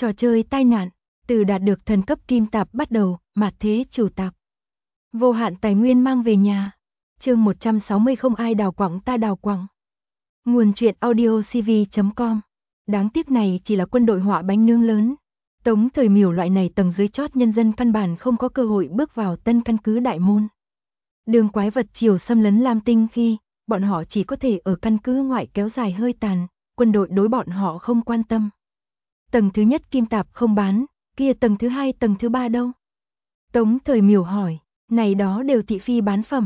Trò chơi tai nạn, từ đạt được thần cấp kim tạp bắt đầu, mạt thế chủ tạp. Vô hạn tài nguyên mang về nhà. Chương 160 không ai đào quặng ta đào quặng. Nguồn truyện audio cv.com. Đáng tiếc này chỉ là quân đội họa bánh nướng lớn. Tống Thời Miểu loại này tầng dưới chót nhân dân căn bản không có cơ hội bước vào tân căn cứ đại môn. Đường quái vật chiều xâm lấn Lam Tinh khi, bọn họ chỉ có thể ở căn cứ ngoại kéo dài hơi tàn, quân đội đối bọn họ không quan tâm. Tầng thứ nhất kim tạp không bán, kia tầng thứ hai tầng thứ ba đâu? Tống Thời Miểu hỏi, này đó đều thị phi bán phẩm.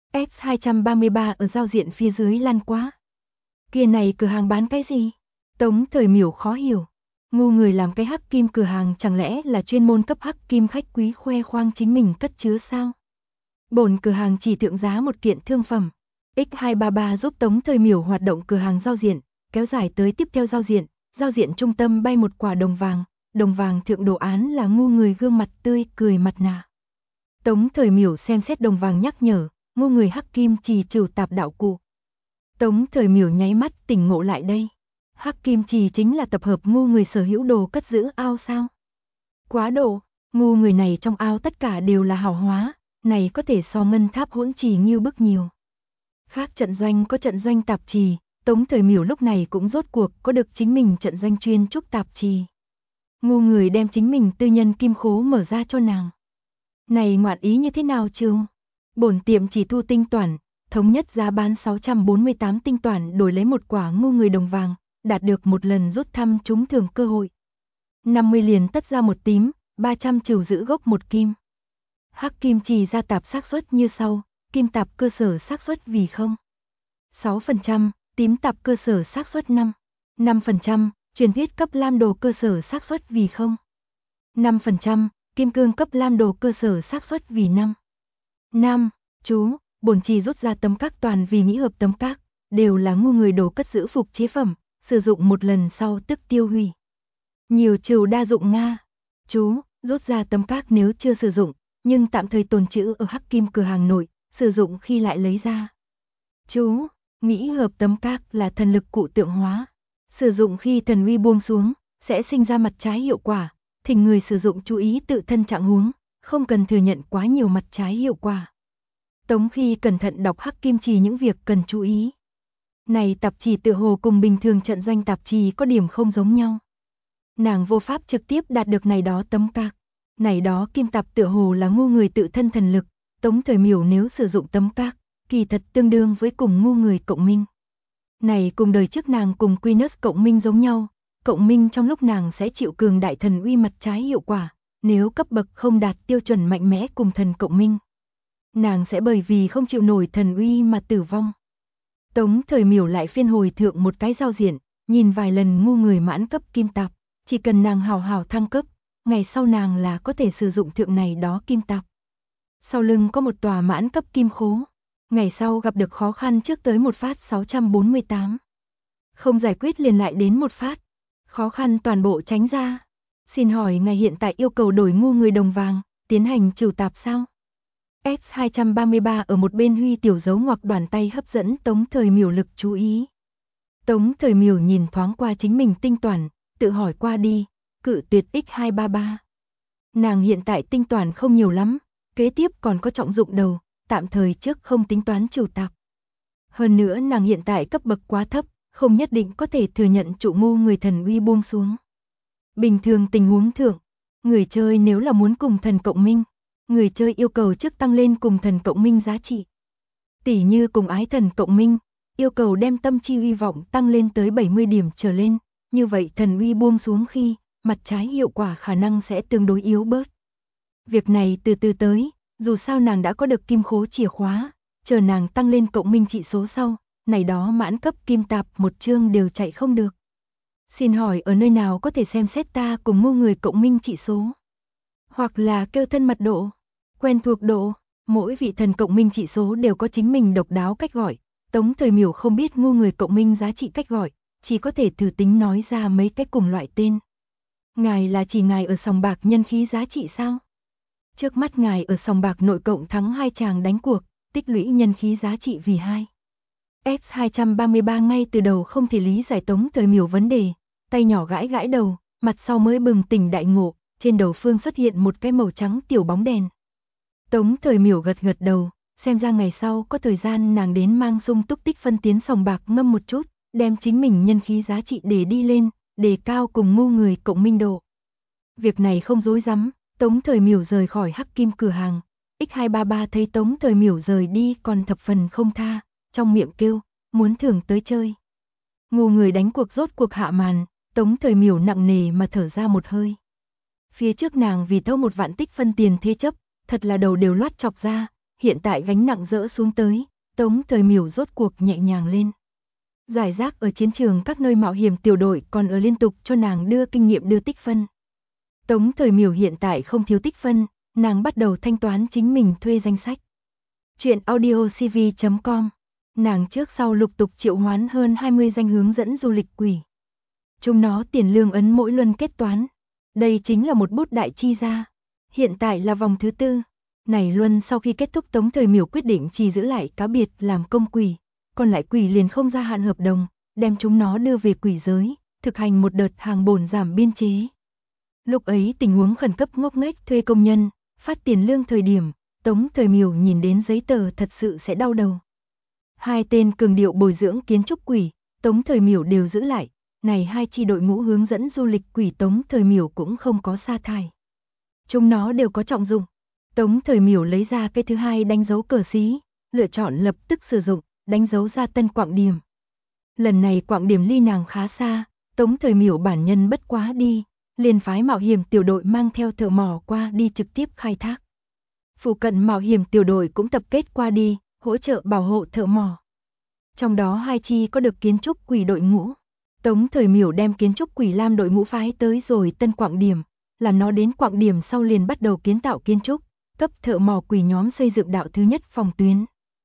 S233 ở giao diện phía dưới lăn quá. Kia này cửa hàng bán cái gì? Tống Thời Miểu khó hiểu. Ngu người làm cái hắc kim cửa hàng chẳng lẽ là chuyên môn cấp hắc kim khách quý khoe khoang chính mình cất chứa sao? Bổn cửa hàng chỉ thượng giá một kiện thương phẩm. X233 giúp Tống Thời Miểu hoạt động cửa hàng giao diện, kéo dài tới tiếp theo giao diện trung tâm bay một quả đồng vàng thượng đồ án là ngu người gương mặt tươi cười mặt nạ. Tống Thời Miểu xem xét đồng vàng nhắc nhở, ngu người hắc kim trì trừ tạp đạo cụ. Tống Thời Miểu nháy mắt tỉnh ngộ lại đây. Hắc kim trì chính là tập hợp ngu người sở hữu đồ cất giữ ao sao? Quá độ, ngu người này trong ao tất cả đều là hảo hóa, này có thể so ngân tháp hỗn trì nghiêu bức nhiều. Khác trận doanh có trận doanh tạp trì, Tống Thời Miểu lúc này cũng rốt cuộc có được chính mình trận doanh chuyên trúc tạp trì. Ngu người đem chính mình tư nhân kim khố mở ra cho nàng. Này ngoạn ý như thế nào chứ? Bổn tiệm chỉ thu tinh toản, thống nhất giá bán 648 tinh toản đổi lấy một quả ngu người đồng vàng, đạt được một lần rút thăm trúng thưởng cơ hội. 50 liền tất ra một tím, 300 trừ giữ gốc một kim. Hắc kim trì ra tạp xác suất như sau, kim tạp cơ sở xác suất vì 0. 6%, tím tạp cơ sở xác suất 5. 5%, truyền thuyết cấp lam đồ cơ sở xác suất vì 0. 5%, kim cương cấp lam đồ cơ sở xác suất vì 5. Nam, chú, bổn trì rút ra tấm các toàn vì nghĩ hợp tấm các, đều là ngu người đồ cất giữ phục chế phẩm, sử dụng một lần sau tức tiêu hủy. Nhiều trừ đa dụng Nga. Chú, rút ra tấm các nếu chưa sử dụng, nhưng tạm thời tồn trữ ở hắc kim cửa hàng nội, sử dụng khi lại lấy ra. Chú, nghĩ hợp tấm các là thần lực cụ tượng hóa. Sử dụng khi thần uy buông xuống, sẽ sinh ra mặt trái hiệu quả, thỉnh người sử dụng chú ý tự thân trạng huống, không cần thừa nhận quá nhiều mặt trái hiệu quả. Tống khi cẩn thận đọc hắc kim trì những việc cần chú ý. Này tạp trì tựa hồ cùng bình thường trận doanh tạp trì có điểm không giống nhau. Nàng vô pháp trực tiếp đạt được này đó tấm các. Này đó kim tạp tựa hồ là ngu người tự thân thần lực, Tống Thời Miểu nếu sử dụng tấm các, kỳ thật tương đương với cùng ngu người cộng minh. Này cùng đời trước nàng cùng Quinus cộng minh giống nhau, cộng minh trong lúc nàng sẽ chịu cường đại thần uy mặt trái hiệu quả, nếu cấp bậc không đạt tiêu chuẩn mạnh mẽ cùng thần cộng minh. Nàng sẽ bởi vì không chịu nổi thần uy mà tử vong. Tống Thời Miểu lại phiên hồi thượng một cái giao diện, nhìn vài lần ngu người mãn cấp kim tạp, chỉ cần nàng hào hào thăng cấp, ngày sau nàng là có thể sử dụng thượng này đó kim tạp. Sau lưng có một tòa mãn cấp kim khố, ngày sau gặp được khó khăn trước tới một phát 648. Không giải quyết liền lại đến một phát, khó khăn toàn bộ tránh ra. Xin hỏi ngài hiện tại yêu cầu đổi ngu người đồng vàng, tiến hành trừ tạp sao? S233 ở một bên huy tiểu dấu ngoặc đoàn tay hấp dẫn Tống Thời Miểu lực chú ý. Tống Thời Miểu nhìn thoáng qua chính mình tinh toản, tự hỏi qua đi, cự tuyệt X233. Nàng hiện tại tinh toản không nhiều lắm, kế tiếp còn có trọng dụng đầu, tạm thời trước không tính toán trừ tạp. Hơn nữa nàng hiện tại cấp bậc quá thấp, không nhất định có thể thừa nhận trụ ngu người thần uy buông xuống. Bình thường tình huống thượng, người chơi nếu là muốn cùng thần cộng minh, người chơi yêu cầu trước tăng lên cùng thần cộng minh giá trị. Tỉ như cùng ái thần cộng minh, yêu cầu đem tâm chi uy vọng tăng lên tới 70 điểm trở lên, như vậy thần uy buông xuống khi, mặt trái hiệu quả khả năng sẽ tương đối yếu bớt. Việc này từ từ tới, dù sao nàng đã có được kim khố chìa khóa, chờ nàng tăng lên cộng minh trị số sau, này đó mãn cấp kim tạp một chương đều chạy không được. Xin hỏi ở nơi nào có thể xem xét ta cùng ngu người cộng minh trị số? Hoặc là kêu thân mật độ, quen thuộc độ, mỗi vị thần cộng minh trị số đều có chính mình độc đáo cách gọi. Tống Thời Miểu không biết ngu người cộng minh giá trị cách gọi, chỉ có thể thử tính nói ra mấy cách cùng loại tên. Ngài là chỉ ngài ở sòng bạc nhân khí giá trị sao? Trước mắt ngài ở sòng bạc nội cộng thắng 2 chàng đánh cuộc, tích lũy nhân khí giá trị vì 2. S233 ngay từ đầu không thể lý giải Tống Thời Miểu vấn đề, tay nhỏ gãi gãi đầu, mặt sau mới bừng tỉnh đại ngộ, trên đầu phương xuất hiện một cái màu trắng tiểu bóng đèn. Tống Thời Miểu gật gật đầu, xem ra ngày sau có thời gian nàng đến mang Dung Túc tích phân tiến sòng bạc ngâm một chút, đem chính mình nhân khí giá trị để đi lên, đề cao cùng ngu người cộng minh độ. Việc này không dối rắm, Tống Thời Miểu rời khỏi Hắc Kim cửa hàng. X233 thấy Tống Thời Miểu rời đi còn thập phần không tha, trong miệng kêu, muốn thưởng tới chơi. Ngu người đánh cuộc rốt cuộc hạ màn, Tống Thời Miểu nặng nề mà thở ra một hơi. Phía trước nàng vì thâu 1 vạn tích phân tiền thế chấp, thật là đầu đều loát chọc ra, hiện tại gánh nặng dỡ xuống tới, Tống Thời Miểu rốt cuộc nhẹ nhàng lên. Giải rác ở chiến trường các nơi mạo hiểm tiểu đội còn ở liên tục cho nàng đưa kinh nghiệm đưa tích phân. Tống Thời Miểu hiện tại không thiếu tích phân, nàng bắt đầu thanh toán chính mình thuê danh sách. Chuyện audiocv.com. Nàng trước sau lục tục triệu hoán hơn 20 danh hướng dẫn du lịch quỷ. Chúng nó tiền lương ấn mỗi luân kết toán. Đây chính là một bút đại chi ra. Hiện tại là vòng thứ 4. Này luân sau khi kết thúc Tống Thời Miểu quyết định chỉ giữ lại cá biệt làm công quỷ. Còn lại quỷ liền không gia hạn hợp đồng, đem chúng nó đưa về quỷ giới, thực hành một đợt hàng bổn giảm biên chế. Lúc ấy tình huống khẩn cấp ngốc nghếch thuê công nhân, phát tiền lương thời điểm, Tống Thời Miểu nhìn đến giấy tờ thật sự sẽ đau đầu. 2 tên cường điệu bồi dưỡng kiến trúc quỷ, Tống Thời Miểu đều giữ lại, này 2 chi đội ngũ hướng dẫn du lịch quỷ Tống Thời Miểu cũng không có sa thải. Chúng nó đều có trọng dụng. Tống Thời Miểu lấy ra cái thứ 2 đánh dấu cờ xí, lựa chọn lập tức sử dụng, đánh dấu ra tân quạng điểm. Lần này quạng điểm ly nàng khá xa, Tống Thời Miểu bản nhân bất quá đi, liền phái mạo hiểm tiểu đội mang theo thợ mỏ qua đi trực tiếp khai thác. Phụ cận mạo hiểm tiểu đội cũng tập kết qua đi, hỗ trợ bảo hộ thợ mỏ. Trong đó 2 chi có được kiến trúc quỷ đội ngũ. Tống Thời Miểu đem kiến trúc quỷ lam đội ngũ phái tới rồi tân quạng điểm, làm nó đến quạng điểm sau liền bắt đầu kiến tạo kiến trúc, cấp thợ mỏ quỷ nhóm xây dựng đạo thứ nhất phòng tuyến.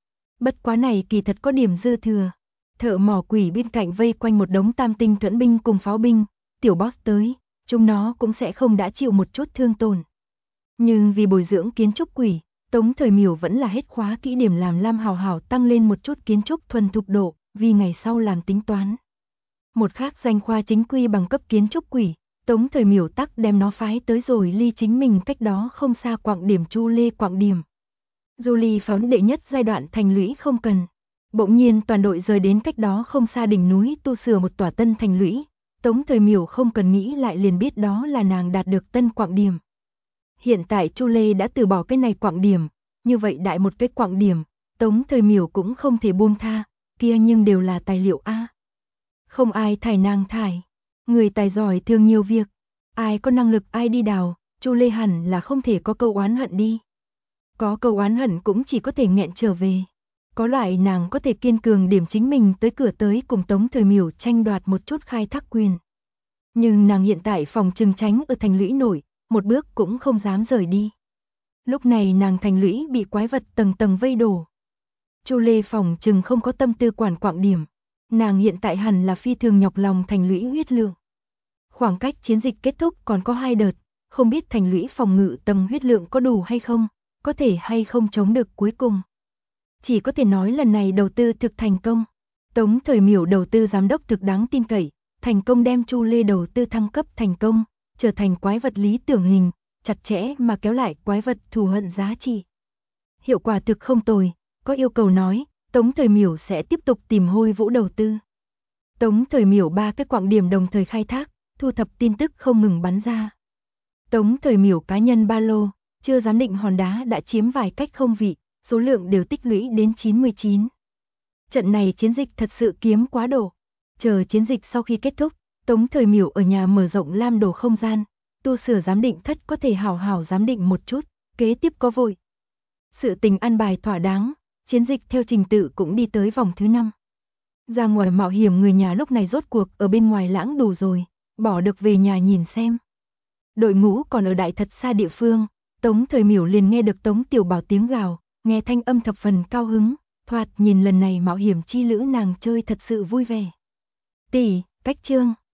Bất quá này kỳ thật có điểm dư thừa. Thợ mỏ quỷ bên cạnh vây quanh một đống tam tinh thuẫn binh cùng pháo binh, tiểu boss tới, chúng nó cũng sẽ không đã chịu một chút thương tổn. Nhưng vì bồi dưỡng kiến trúc quỷ, Tống Thời Miểu vẫn là hết khóa kỹ điểm làm lam hào hào tăng lên một chút kiến trúc thuần thục độ, vì ngày sau làm tính toán. Một khác danh khoa chính quy bằng cấp kiến trúc quỷ, Tống Thời Miểu tắc đem nó phái tới rồi ly chính mình cách đó không xa quạng điểm Chu Lê quạng điểm. Du ly phóng đệ nhất giai đoạn thành lũy không cần. Bỗng nhiên toàn đội rời đến cách đó không xa đỉnh núi tu sửa một tòa tân thành lũy. Tống Thời Miểu không cần nghĩ lại liền biết đó là nàng đạt được tân quạng điểm. Hiện tại Chu Lê đã từ bỏ cái này quạng điểm, như vậy đại một cái quạng điểm, Tống Thời Miểu cũng không thể buông tha, kia nhưng đều là tài liệu A. Không ai thải nàng thải, người tài giỏi thường nhiều việc, ai có năng lực ai đi đào, Chu Lê hẳn là không thể có câu oán hận đi. Có câu oán hận cũng chỉ có thể nghẹn trở về. Có loại nàng có thể kiên cường điểm chính mình tới cửa tới cùng Tống Thời Miểu tranh đoạt một chút khai thác quyền. Nhưng nàng hiện tại phòng trừng tránh ở thành lũy nổi, một bước cũng không dám rời đi. Lúc này nàng thành lũy bị quái vật tầng tầng vây đổ. Chu Lê phòng trừng không có tâm tư quản quạng điểm. Nàng hiện tại hẳn là phi thường nhọc lòng thành lũy huyết lượng. Khoảng cách chiến dịch kết thúc còn có 2 đợt, không biết thành lũy phòng ngự tầng huyết lượng có đủ hay không, có thể hay không chống được cuối cùng. Chỉ có thể nói lần này đầu tư thực thành công. Tống Thời Miểu đầu tư giám đốc thực đáng tin cậy, thành công đem Chu Lê đầu tư thăng cấp thành công, trở thành quái vật lý tưởng hình, chặt chẽ mà kéo lại quái vật thù hận giá trị. Hiệu quả thực không tồi, có yêu cầu nói, Tống Thời Miểu sẽ tiếp tục tìm Hôi Vũ đầu tư. Tống Thời Miểu 3 cái quạng điểm đồng thời khai thác, thu thập tin tức không ngừng bắn ra. Tống Thời Miểu cá nhân ba lô, chưa giám định hòn đá đã chiếm vài cách không vị, số lượng đều tích lũy đến 99. Trận này chiến dịch thật sự kiếm quá độ. Chờ chiến dịch sau khi kết thúc, Tống Thời Miểu ở nhà mở rộng lam đồ không gian, tu sửa giám định thất có thể hảo hảo giám định một chút, kế tiếp có vội. Sự tình an bài thỏa đáng, chiến dịch theo trình tự cũng đi tới vòng thứ 5. Ra ngoài mạo hiểm người nhà lúc này rốt cuộc ở bên ngoài lãng đủ rồi, bỏ được về nhà nhìn xem. Đội ngũ còn ở đại thật xa địa phương, Tống Thời Miểu liền nghe được Tống Tiểu Bảo tiếng gào, nghe thanh âm thập phần cao hứng, thoạt nhìn lần này mạo hiểm chi lữ nàng chơi thật sự vui vẻ. Tỷ, cách chương